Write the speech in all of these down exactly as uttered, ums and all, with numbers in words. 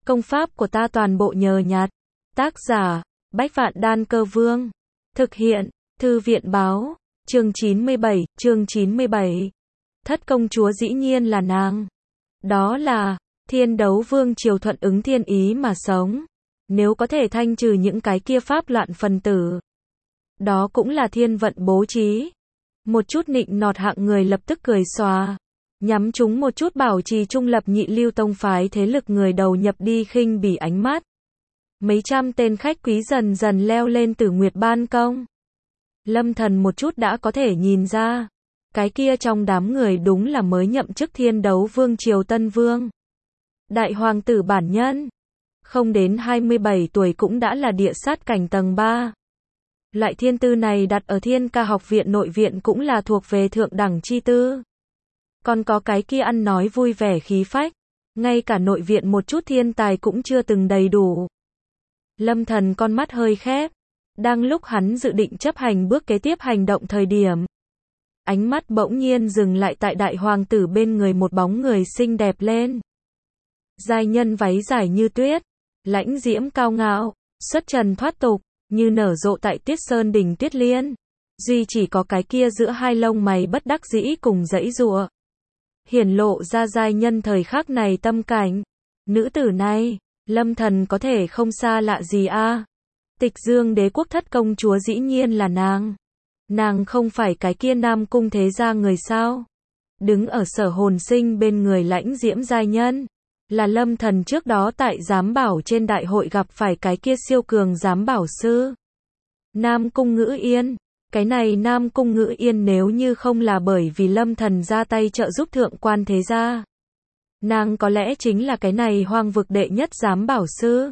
Công pháp của ta toàn bộ nhờ nhặt. Tác giả, Bách Vạn Đan Cơ Vương. Thực hiện, Thư viện Báo. Chương chín mươi bảy, chương chín mươi bảy. Thất công chúa dĩ nhiên là nàng. Đó là, Thiên Đấu Vương triều thuận ứng thiên ý mà sống. Nếu có thể thanh trừ những cái kia pháp loạn phần tử. Đó cũng là thiên vận bố trí. Một chút nịnh nọt hạng người lập tức cười xòa. Nhắm chúng một chút bảo trì trung lập nhị lưu tông phái thế lực người đầu nhập đi khinh bỉ ánh mắt. Mấy trăm tên khách quý dần dần leo lên Tử Nguyệt ban công. Lâm Thần một chút đã có thể nhìn ra. Cái kia trong đám người đúng là mới nhậm chức Thiên Đấu Vương triều Tân Vương. Đại hoàng tử bản nhân. Không đến hai mươi bảy tuổi cũng đã là địa sát cảnh tầng ba. Loại thiên tư này đặt ở Thiên Ca học viện nội viện cũng là thuộc về thượng đẳng chi tư. Còn có cái kia ăn nói vui vẻ khí phách. Ngay cả nội viện một chút thiên tài cũng chưa từng đầy đủ. Lâm Thần con mắt hơi khép. Đang lúc hắn dự định chấp hành bước kế tiếp hành động thời điểm. Ánh mắt bỗng nhiên dừng lại tại đại hoàng tử bên người một bóng người xinh đẹp lên. Giai nhân váy dài như tuyết. Lãnh diễm cao ngạo. Xuất trần thoát tục. Như nở rộ tại Tiết Sơn đỉnh Tuyết Liên. Duy chỉ có cái kia giữa hai lông mày bất đắc dĩ cùng dãy giụa. Hiển lộ ra giai nhân thời khắc này tâm cảnh. Nữ tử này, Lâm Thần có thể không xa lạ gì a. Tịch Dương đế quốc thất công chúa dĩ nhiên là nàng. Nàng không phải cái kia Nam cung thế gia người sao? Đứng ở Sở Hồn Sinh bên người lãnh diễm giai nhân. Là Lâm Thần trước đó tại giám bảo trên đại hội gặp phải cái kia siêu cường giám bảo sư. Nam cung Ngữ Yên. Cái này Nam cung Ngữ Yên nếu như không là bởi vì Lâm Thần ra tay trợ giúp thượng quan thế gia. Nàng có lẽ chính là cái này hoang vực đệ nhất giám bảo sư.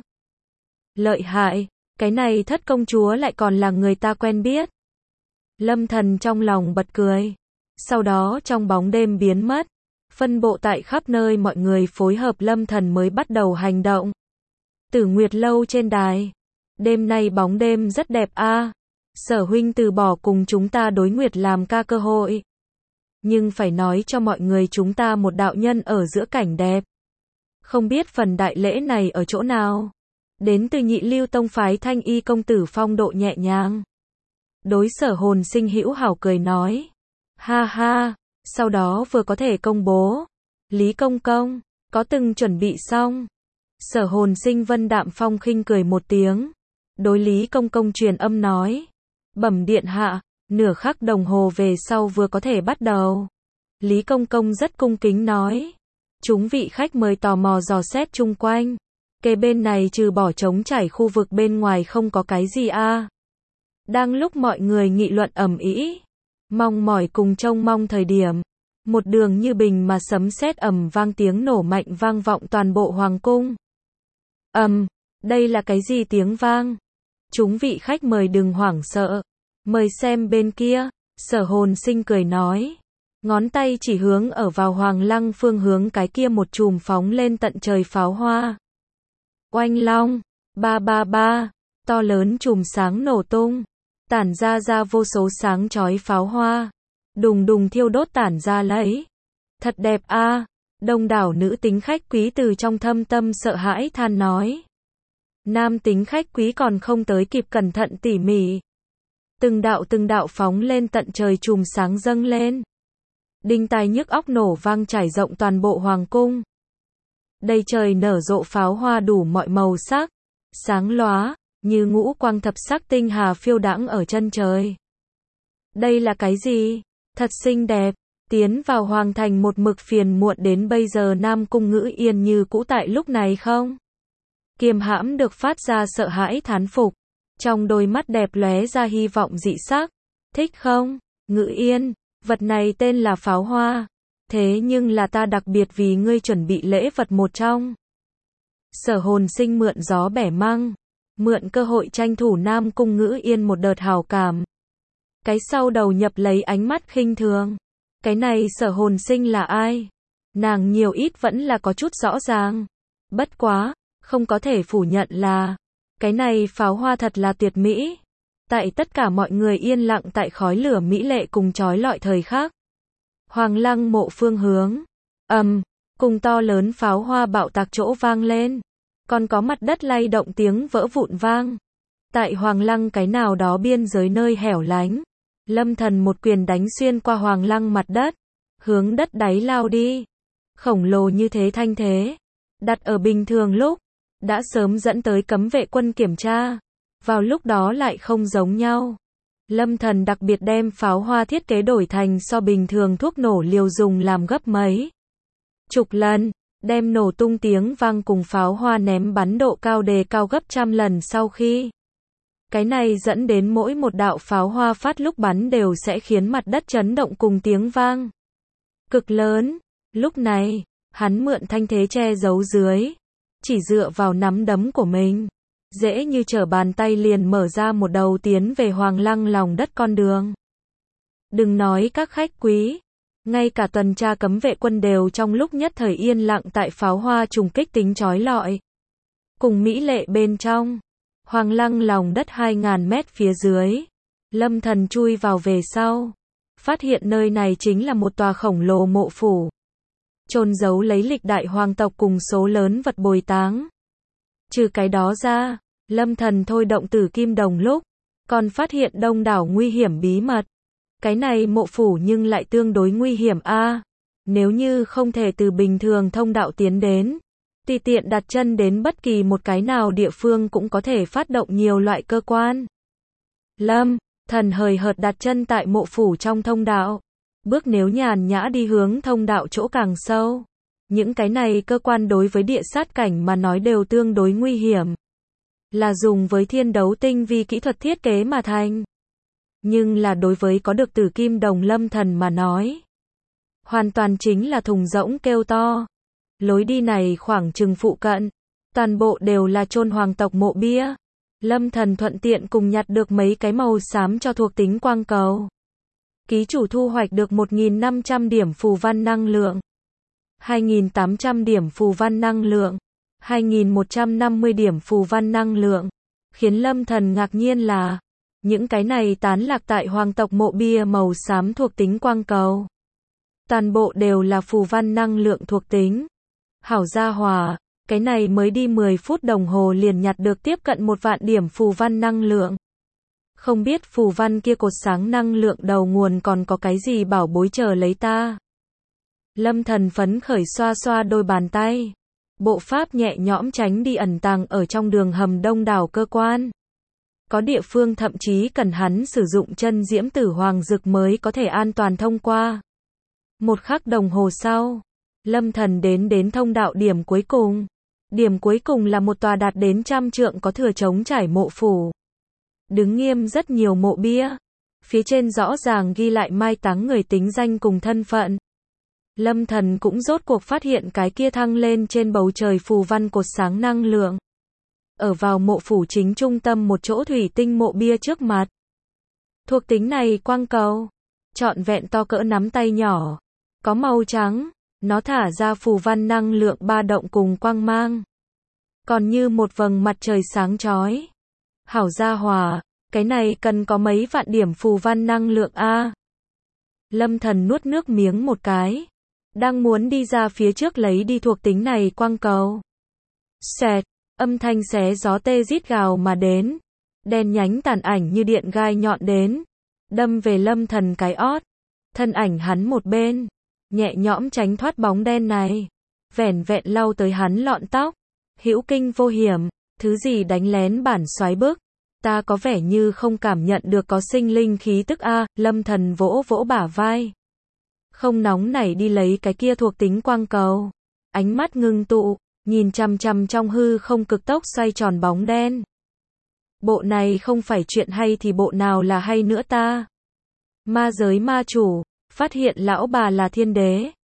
Lợi hại, cái này thất công chúa lại còn là người ta quen biết. Lâm Thần trong lòng bật cười. Sau đó trong bóng đêm biến mất. Phân bộ tại khắp nơi mọi người phối hợp Lâm Thần mới bắt đầu hành động. Tử Nguyệt lâu trên đài. Đêm nay bóng đêm rất đẹp a. Sở huynh từ bỏ cùng chúng ta đối nguyệt làm ca cơ hội. Nhưng phải nói cho mọi người chúng ta một đạo nhân ở giữa cảnh đẹp. Không biết phần đại lễ này ở chỗ nào. Đến từ nhị lưu tông phái Thanh Y công tử phong độ nhẹ nhàng. Đối Sở Hồn Sinh hữu hảo cười nói. Ha ha, sau đó vừa có thể công bố. Lý công công, có từng chuẩn bị xong. Sở Hồn Sinh vân đạm phong khinh cười một tiếng. Đối Lý công công truyền âm nói. Bẩm điện hạ, nửa khắc đồng hồ về sau vừa có thể bắt đầu. Lý công công rất cung kính nói. Chúng vị khách mời tò mò dò xét chung quanh. Kề bên này trừ bỏ trống trải khu vực bên ngoài không có cái gì a. Đang lúc mọi người nghị luận ầm ĩ, mong mỏi cùng trông mong thời điểm, một đường như bình mà sấm sét ầm vang tiếng nổ mạnh vang vọng toàn bộ hoàng cung. Ầm, đây là cái gì tiếng vang? Chúng vị khách mời đừng hoảng sợ, mời xem bên kia. Sở Hồn Sinh cười nói, ngón tay chỉ hướng ở vào Hoàng Lăng phương hướng cái kia một chùm phóng lên tận trời pháo hoa. Oanh long, ba ba ba, to lớn chùm sáng nổ tung, tản ra ra vô số sáng chói pháo hoa, đùng đùng thiêu đốt tản ra lấy. Thật đẹp a. Đông đảo nữ tính khách quý từ trong thâm tâm sợ hãi than nói. Nam tính khách quý còn không tới kịp cẩn thận tỉ mỉ. Từng đạo từng đạo phóng lên tận trời chùm sáng dâng lên. Đinh tai nhức óc nổ vang trải rộng toàn bộ hoàng cung. Đầy trời nở rộ pháo hoa đủ mọi màu sắc, sáng lóa, như ngũ quang thập sắc tinh hà phiêu đãng ở chân trời. Đây là cái gì? Thật xinh đẹp. Tiến vào hoàng thành một mực phiền muộn đến bây giờ Nam cung Ngữ Yên như cũ tại lúc này không? Kiềm hãm được phát ra sợ hãi thán phục. Trong đôi mắt đẹp lóe ra hy vọng dị sắc. Thích không? Ngữ Yên, vật này tên là pháo hoa. Thế nhưng là ta đặc biệt vì ngươi chuẩn bị lễ vật một trong. Sở Hồn Sinh mượn gió bẻ măng. Mượn cơ hội tranh thủ Nam cung Ngữ Yên một đợt hào cảm. Cái sau đầu nhập lấy ánh mắt khinh thường. Cái này Sở Hồn Sinh là ai? Nàng nhiều ít vẫn là có chút rõ ràng. Bất quá, không có thể phủ nhận là cái này pháo hoa thật là tuyệt mỹ. Tại tất cả mọi người yên lặng tại khói lửa mỹ lệ cùng chói lọi thời khắc. Hoàng Lăng mộ phương hướng. Ầm, um, cùng to lớn pháo hoa bạo tạc chỗ vang lên. Còn có mặt đất lay động tiếng vỡ vụn vang. Tại Hoàng Lăng cái nào đó biên giới nơi hẻo lánh, Lâm Thần một quyền đánh xuyên qua Hoàng Lăng mặt đất, hướng đất đáy lao đi. Khổng lồ như thế thanh thế, đặt ở bình thường lúc, đã sớm dẫn tới cấm vệ quân kiểm tra. Vào lúc đó lại không giống nhau. Lâm Thần đặc biệt đem pháo hoa thiết kế đổi thành so bình thường thuốc nổ liều dùng làm gấp mấy chục lần, đem nổ tung tiếng vang cùng pháo hoa ném bắn độ cao đề cao gấp trăm lần sau khi. Cái này dẫn đến mỗi một đạo pháo hoa phát lúc bắn đều sẽ khiến mặt đất chấn động cùng tiếng vang cực lớn. Lúc này, hắn mượn thanh thế che giấu dưới, chỉ dựa vào nắm đấm của mình, dễ như trở bàn tay liền mở ra một đầu tiến về Hoàng Lăng lòng đất con đường. Đừng nói các khách quý, ngay cả tuần tra cấm vệ quân đều trong lúc nhất thời yên lặng tại pháo hoa trùng kích tính chói lọi. Cùng mỹ lệ bên trong, Hoàng Lăng lòng đất hai nghìn mét phía dưới, Lâm Thần chui vào về sau, phát hiện nơi này chính là một tòa khổng lồ mộ phủ, chôn giấu lấy lịch đại hoàng tộc cùng số lớn vật bồi táng. Trừ cái đó ra, Lâm Thần thôi động Tử Kim Đồng lúc, còn phát hiện đông đảo nguy hiểm bí mật. Cái này mộ phủ nhưng lại tương đối nguy hiểm a. À, nếu như không thể từ bình thường thông đạo tiến đến, tùy tiện đặt chân đến bất kỳ một cái nào địa phương cũng có thể phát động nhiều loại cơ quan. Lâm Thần hời hợt đặt chân tại mộ phủ trong thông đạo, bước nếu nhàn nhã đi hướng thông đạo chỗ càng sâu. Những cái này cơ quan đối với địa sát cảnh mà nói đều tương đối nguy hiểm, là dùng với thiên đấu tinh vi kỹ thuật thiết kế mà thành. Nhưng là đối với có được Tử Kim Đồng Lâm Thần mà nói, hoàn toàn chính là thùng rỗng kêu to. Lối đi này khoảng chừng phụ cận, toàn bộ đều là chôn hoàng tộc mộ bia. Lâm Thần thuận tiện cùng nhặt được mấy cái màu xám cho thuộc tính quang cầu. Ký chủ thu hoạch được một nghìn năm trăm điểm phù văn năng lượng, hai nghìn tám trăm điểm phù văn năng lượng, hai nghìn một trăm năm mươi điểm phù văn năng lượng. Khiến Lâm Thần ngạc nhiên là, những cái này tán lạc tại hoàng tộc mộ bia màu xám thuộc tính quang cầu, toàn bộ đều là phù văn năng lượng thuộc tính. Hảo gia hỏa, cái này mới đi mười phút đồng hồ liền nhặt được tiếp cận một vạn điểm phù văn năng lượng. Không biết phù văn kia cột sáng năng lượng đầu nguồn còn có cái gì bảo bối chờ lấy ta. Lâm Thần phấn khởi xoa xoa đôi bàn tay, bộ pháp nhẹ nhõm tránh đi ẩn tàng ở trong đường hầm đông đảo cơ quan. Có địa phương thậm chí cần hắn sử dụng chân diễm tử hoàng dực mới có thể an toàn thông qua. Một khắc đồng hồ sau, Lâm Thần đến đến thông đạo điểm cuối cùng. Điểm cuối cùng là một tòa đạt đến trăm trượng có thừa trống trải mộ phủ. Đứng nghiêm rất nhiều mộ bia. Phía trên rõ ràng ghi lại mai táng người tính danh cùng thân phận. Lâm Thần cũng rốt cuộc phát hiện cái kia thăng lên trên bầu trời phù văn cột sáng năng lượng. Ở vào mộ phủ chính trung tâm một chỗ thủy tinh mộ bia trước mặt. Thuộc tính này quang cầu, trọn vẹn to cỡ nắm tay nhỏ, có màu trắng, nó thả ra phù văn năng lượng ba động cùng quang mang, còn như một vầng mặt trời sáng chói. Hảo gia hỏa, cái này cần có mấy vạn điểm phù văn năng lượng a. Lâm Thần nuốt nước miếng một cái, đang muốn đi ra phía trước lấy đi thuộc tính này quang cầu. Xẹt, âm thanh xé gió tê rít gào mà đến, đen nhánh tàn ảnh như điện gai nhọn đến, đâm về Lâm Thần cái ót. Thân ảnh hắn một bên, nhẹ nhõm tránh thoát bóng đen này, vẻn vẹn lau tới hắn lọn tóc. Hữu kinh vô hiểm, thứ gì đánh lén bản xoáy bức, ta có vẻ như không cảm nhận được có sinh linh khí tức a. Lâm Thần vỗ vỗ bả vai, không nóng nảy đi lấy cái kia thuộc tính quang cầu, ánh mắt ngưng tụ, nhìn chằm chằm trong hư không cực tốc xoay tròn bóng đen. Bộ này không phải chuyện hay thì bộ nào là hay nữa ta? Ma giới ma chủ, phát hiện lão bà là thiên đế.